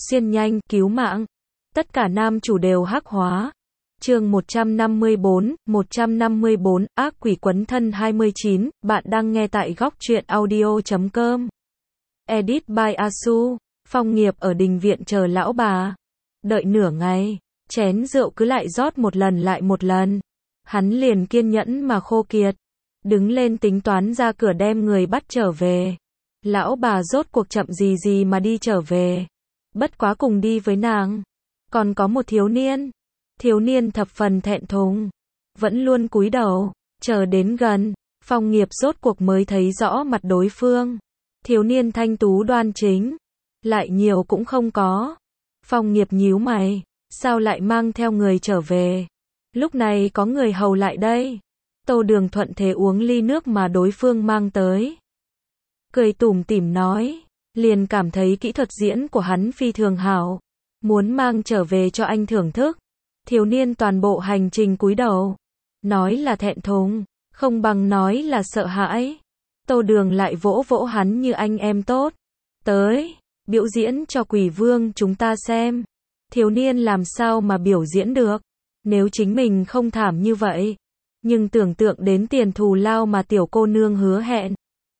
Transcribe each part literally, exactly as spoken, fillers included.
xuyên nhanh, cứu mạng. Tất cả nam chủ đều hắc hóa. Chương một trăm năm mươi tư, một trăm năm mươi tư, ác quỷ quấn thân hai mươi chín, bạn đang nghe tại góc truyện audio chấm com. Edit by Asu. Phong Nghiệp ở đình viện chờ lão bà. Đợi nửa ngày, chén rượu cứ lại rót một lần lại một lần. Hắn liền kiên nhẫn mà khô kiệt. Đứng lên tính toán ra cửa đem người bắt trở về. Lão bà rốt cuộc chậm gì gì mà đi trở về. Bất quá cùng đi với nàng. Còn có một thiếu niên. Thiếu niên thập phần thẹn thùng. Vẫn luôn cúi đầu. Chờ đến gần. Phong Nghiệp rốt cuộc mới thấy rõ mặt đối phương. Thiếu niên thanh tú đoan chính. Lại nhiều cũng không có. Phong Nghiệp nhíu mày. Sao lại mang theo người trở về? Lúc này có người hầu lại đây. Tô Đường thuận thế uống ly nước mà đối phương mang tới. Cười tủm tỉm nói. Liền cảm thấy kỹ thuật diễn của hắn phi thường hảo. Muốn mang trở về cho anh thưởng thức. Thiếu niên toàn bộ hành trình cúi đầu. Nói là thẹn thùng. Không bằng nói là sợ hãi. Tô Đường lại vỗ vỗ hắn như anh em tốt. Tới. Biểu diễn cho quỷ vương chúng ta xem. Thiếu niên làm sao mà biểu diễn được. Nếu chính mình không thảm như vậy. Nhưng tưởng tượng đến tiền thù lao mà tiểu cô nương hứa hẹn.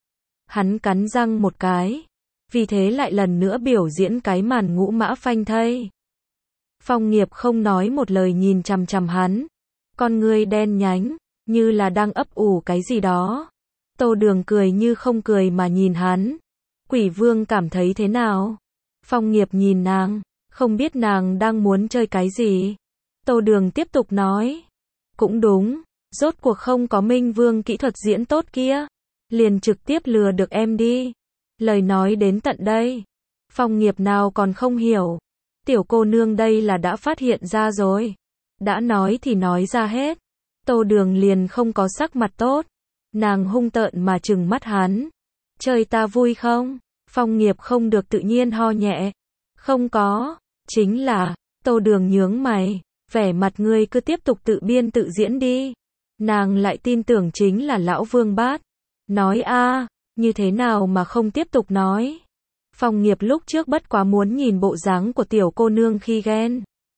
Hắn cắn răng một cái. Vì thế lại lần nữa biểu diễn cái màn ngũ mã phanh thây. Phong Nghiệp không nói một lời nhìn chằm chằm hắn. Con ngươi đen nhánh, như là đang ấp ủ cái gì đó. Tô Đường cười như không cười mà nhìn hắn. Quỷ vương cảm thấy thế nào? Phong Nghiệp nhìn nàng, không biết nàng đang muốn chơi cái gì. Tô Đường tiếp tục nói. Cũng đúng, rốt cuộc không có Minh Vương kỹ thuật diễn tốt kia. Liền trực tiếp lừa được em đi. Lời nói đến tận đây. Phong Nghiệp nào còn không hiểu. Tiểu cô nương đây là đã phát hiện ra rồi. Đã nói thì nói ra hết. Tô Đường liền không có sắc mặt tốt. Nàng hung tợn mà trừng mắt hắn. Chơi ta vui không? Phong Nghiệp không được tự nhiên ho nhẹ. Không có. Chính là. Tô Đường nhướng mày. Vẻ mặt ngươi cứ tiếp tục tự biên tự diễn đi. Nàng lại tin tưởng chính là lão Vương Bát. Nói a, như thế nào mà không tiếp tục nói. Phong Nghiệp lúc trước bất quá muốn nhìn bộ dáng của tiểu cô nương khi ghen.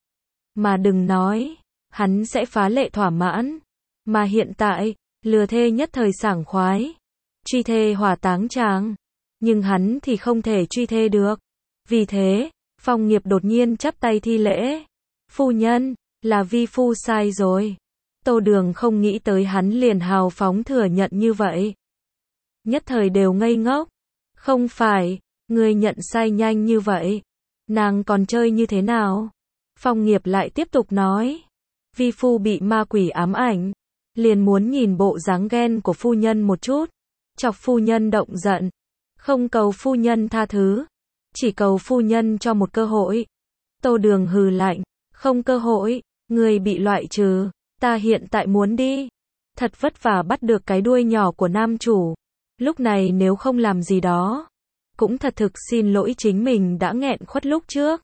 Mà đừng nói, hắn sẽ phá lệ thỏa mãn. Mà hiện tại, lừa thê nhất thời sảng khoái. Truy thê hỏa táng tràng. Nhưng hắn thì không thể truy thê được. Vì thế, Phong Nghiệp đột nhiên chắp tay thi lễ. Phu nhân, là vi phu sai rồi. Tô Đường không nghĩ tới hắn liền hào phóng thừa nhận như vậy. Nhất thời đều ngây ngốc. Không phải, người nhận sai nhanh như vậy. Nàng còn chơi như thế nào? Phong Nghiệp lại tiếp tục nói. Vi phu bị ma quỷ ám ảnh. Liền muốn nhìn bộ dáng ghen của phu nhân một chút. Chọc phu nhân động giận. Không cầu phu nhân tha thứ. Chỉ cầu phu nhân cho một cơ hội. Tô Đường hừ lạnh. Không cơ hội, người bị loại trừ. Ta hiện tại muốn đi. Thật vất vả bắt được cái đuôi nhỏ của nam chủ. Lúc này nếu không làm gì đó. Cũng thật thực xin lỗi chính mình đã nghẹn khuất lúc trước.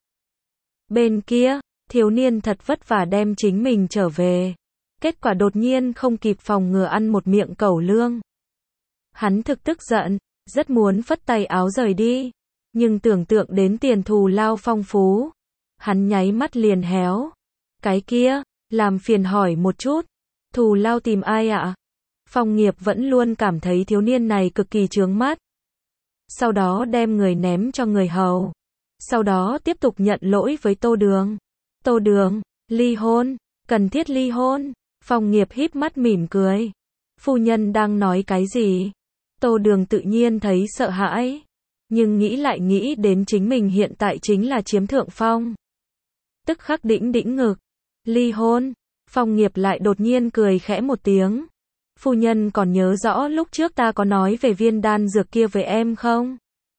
Bên kia, thiếu niên thật vất vả đem chính mình trở về. Kết quả đột nhiên không kịp phòng ngừa ăn một miệng cẩu lương. Hắn thực tức giận, rất muốn phất tay áo rời đi. Nhưng tưởng tượng đến tiền thù lao phong phú. Hắn nháy mắt liền héo. Cái kia, làm phiền hỏi một chút. Thù lao tìm ai ạ? Phong Nghiệp vẫn luôn cảm thấy thiếu niên này cực kỳ chướng mắt. Sau đó đem người ném cho người hầu. Sau đó tiếp tục nhận lỗi với Tô Đường. Tô Đường, ly hôn, cần thiết ly hôn. Phong Nghiệp híp mắt mỉm cười. Phu nhân đang nói cái gì? Tô Đường tự nhiên thấy sợ hãi. Nhưng nghĩ lại nghĩ đến chính mình hiện tại chính là chiếm thượng phong. Tức khắc đĩnh đĩnh ngực. Ly hôn. Phong Nghiệp lại đột nhiên cười khẽ một tiếng. Phu nhân còn nhớ rõ lúc trước ta có nói về viên đan dược kia với em không?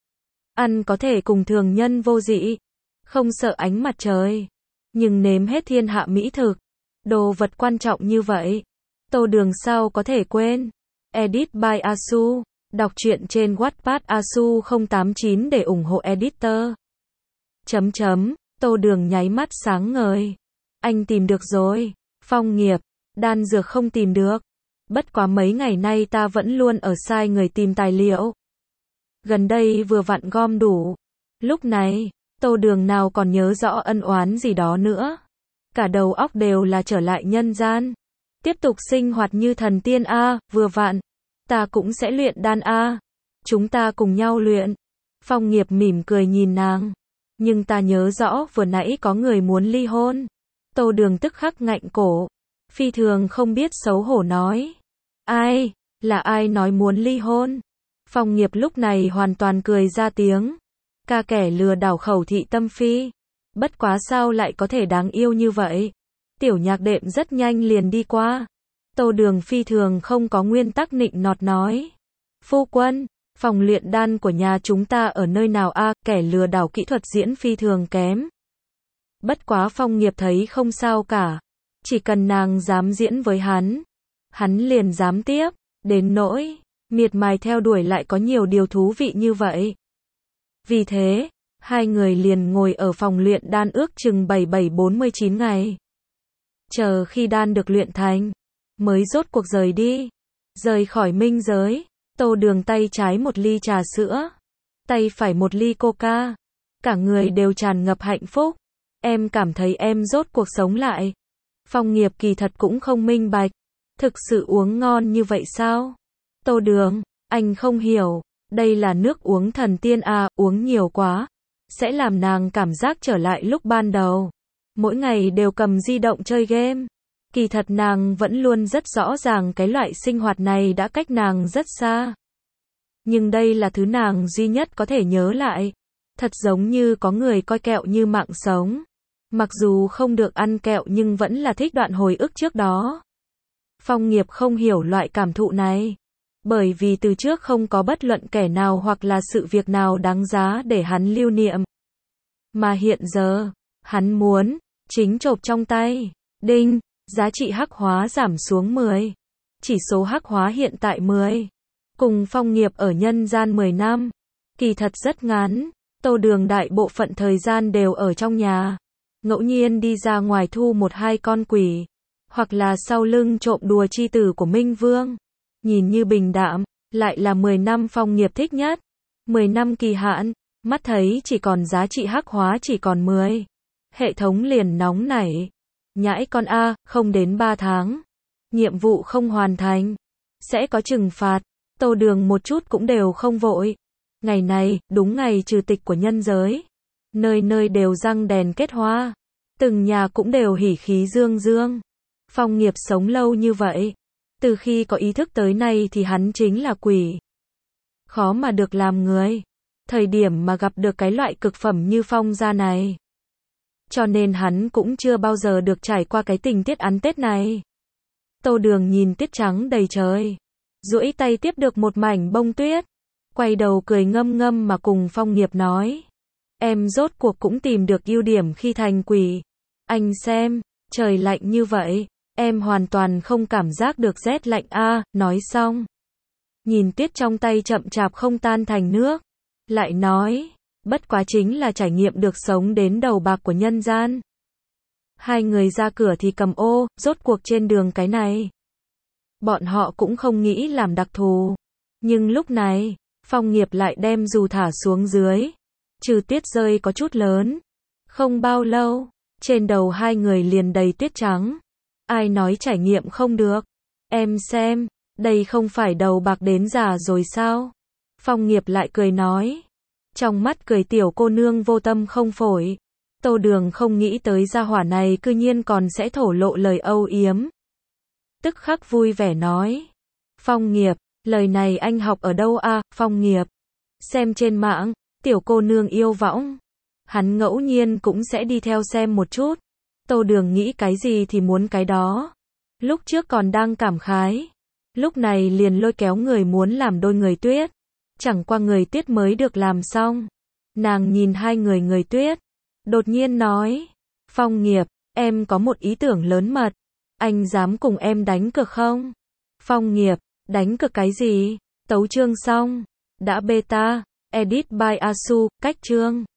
Ăn có thể cùng thường nhân vô dị. Không sợ ánh mặt trời. Nhưng nếm hết thiên hạ mỹ thực. Đồ vật quan trọng như vậy. Tô Đường sao có thể quên. Edit by Asu. Đọc truyện trên Wattpad Asu không tám chín để ủng hộ editor. Chấm chấm. Tô Đường nháy mắt sáng ngời. Anh tìm được rồi. Phong Nghiệp. Đan dược không tìm được. Bất quá mấy ngày nay ta vẫn luôn ở sai người tìm tài liệu. Gần đây vừa vặn gom đủ. Lúc này, Tô Đường nào còn nhớ rõ ân oán gì đó nữa. Cả đầu óc đều là trở lại nhân gian. Tiếp tục sinh hoạt như thần tiên a, vừa vặn. Ta cũng sẽ luyện đan a. Chúng ta cùng nhau luyện. Phong Nghiệp mỉm cười nhìn nàng. Nhưng ta nhớ rõ vừa nãy có người muốn ly hôn. Tô Đường tức khắc ngạnh cổ. Phi thường không biết xấu hổ nói. Ai? Là ai nói muốn ly hôn? Phong Nghiệp lúc này hoàn toàn cười ra tiếng. Ca kẻ lừa đảo Khẩu Thị Tâm Phi. Bất quá sao lại có thể đáng yêu như vậy? Tiểu Nhạc Đệm rất nhanh liền đi qua. Tô Đường phi thường không có nguyên tắc nịnh nọt nói. Phu quân, phòng luyện đan của nhà chúng ta ở nơi nào a? Kẻ lừa đảo kỹ thuật diễn phi thường kém. Bất quá Phong Nghiệp thấy không sao cả. Chỉ cần nàng dám diễn với hắn, hắn liền dám tiếp. Đến nỗi miệt mài theo đuổi lại có nhiều điều thú vị như vậy. Vì thế, hai người liền ngồi ở phòng luyện đan ước chừng bảy bảy bốn mươi chín ngày. Chờ khi đan được luyện thành, mới rốt cuộc rời đi. Rời khỏi minh giới, Tô Đường tay trái một ly trà sữa, tay phải một ly coca. Cả người đều tràn ngập hạnh phúc. Em cảm thấy em rốt cuộc sống lại. Phong Nghiệp kỳ thật cũng không minh bạch. Thực sự uống ngon như vậy sao? Tô Đường, anh không hiểu. Đây là nước uống thần tiên à, uống nhiều quá. Sẽ làm nàng cảm giác trở lại lúc ban đầu. Mỗi ngày đều cầm di động chơi game. Kỳ thật nàng vẫn luôn rất rõ ràng cái loại sinh hoạt này đã cách nàng rất xa. Nhưng đây là thứ nàng duy nhất có thể nhớ lại. Thật giống như có người coi kẹo như mạng sống. Mặc dù không được ăn kẹo nhưng vẫn là thích đoạn hồi ức trước đó. Phong Nghiệp không hiểu loại cảm thụ này. Bởi vì từ trước không có bất luận kẻ nào hoặc là sự việc nào đáng giá để hắn lưu niệm. Mà hiện giờ, hắn muốn, chính chộp trong tay. Đinh, giá trị hắc hóa giảm xuống mười. Chỉ số hắc hóa hiện tại mười. Cùng Phong Nghiệp ở nhân gian mười năm. Kỳ thật rất ngắn. Tô Đường đại bộ phận thời gian đều ở trong nhà. Ngẫu nhiên đi ra ngoài thu một hai con quỷ. Hoặc là sau lưng trộm đùa chi tử của Minh Vương. Nhìn như bình đạm, lại là mười năm Phong Nghiệp thích nhất. mười năm kỳ hạn, mắt thấy chỉ còn giá trị hắc hóa chỉ còn mười. Hệ thống liền nóng nảy. Nhãi con A, không đến ba tháng. Nhiệm vụ không hoàn thành. Sẽ có trừng phạt. Tô Đường một chút cũng đều không vội. Ngày này, đúng ngày trừ tịch của nhân giới. Nơi nơi đều răng đèn kết hoa. Từng nhà cũng đều hỉ khí dương dương. Phong Nghiệp sống lâu như vậy. Từ khi có ý thức tới nay thì hắn chính là quỷ. Khó mà được làm người. Thời điểm mà gặp được cái loại cực phẩm như Phong gia này. Cho nên hắn cũng chưa bao giờ được trải qua cái tình tiết ăn Tết này. Tô Đường nhìn tiết trắng đầy trời. Duỗi tay tiếp được một mảnh bông tuyết. Quay đầu cười ngâm ngâm mà cùng Phong Nghiệp nói. Em rốt cuộc cũng tìm được ưu điểm khi thành quỷ. Anh xem, trời lạnh như vậy. Em hoàn toàn không cảm giác được rét lạnh a. Nói xong. Nhìn tuyết trong tay chậm chạp không tan thành nước. Lại nói. Bất quá chính là trải nghiệm được sống đến đầu bạc của nhân gian. Hai người ra cửa thì cầm ô, rốt cuộc trên đường cái này. Bọn họ cũng không nghĩ làm đặc thù. Nhưng lúc này, Phong Nghiệp lại đem dù thả xuống dưới. Trừ tuyết rơi có chút lớn. Không bao lâu, trên đầu hai người liền đầy tuyết trắng. Ai nói trải nghiệm không được? Em xem, đây không phải đầu bạc đến già rồi sao? Phong Nghiệp lại cười nói. Trong mắt cười tiểu cô nương vô tâm không phổi. Tô Đường không nghĩ tới gia hỏa này cư nhiên còn sẽ thổ lộ lời âu yếm. Tức khắc vui vẻ nói. Phong Nghiệp, lời này anh học ở đâu a? Phong Nghiệp. Xem trên mạng, tiểu cô nương yêu võng. Hắn ngẫu nhiên cũng sẽ đi theo xem một chút. Tô Đường nghĩ cái gì thì muốn cái đó. Lúc trước còn đang cảm khái. Lúc này liền lôi kéo người muốn làm đôi người tuyết. Chẳng qua người tuyết mới được làm xong. Nàng nhìn hai người người tuyết. Đột nhiên nói. Phong Nghiệp, em có một ý tưởng lớn mật. Anh dám cùng em đánh cược không? Phong Nghiệp, đánh cược cái gì? Tấu chương xong. Đã beta. Edit by Asu, cách chương.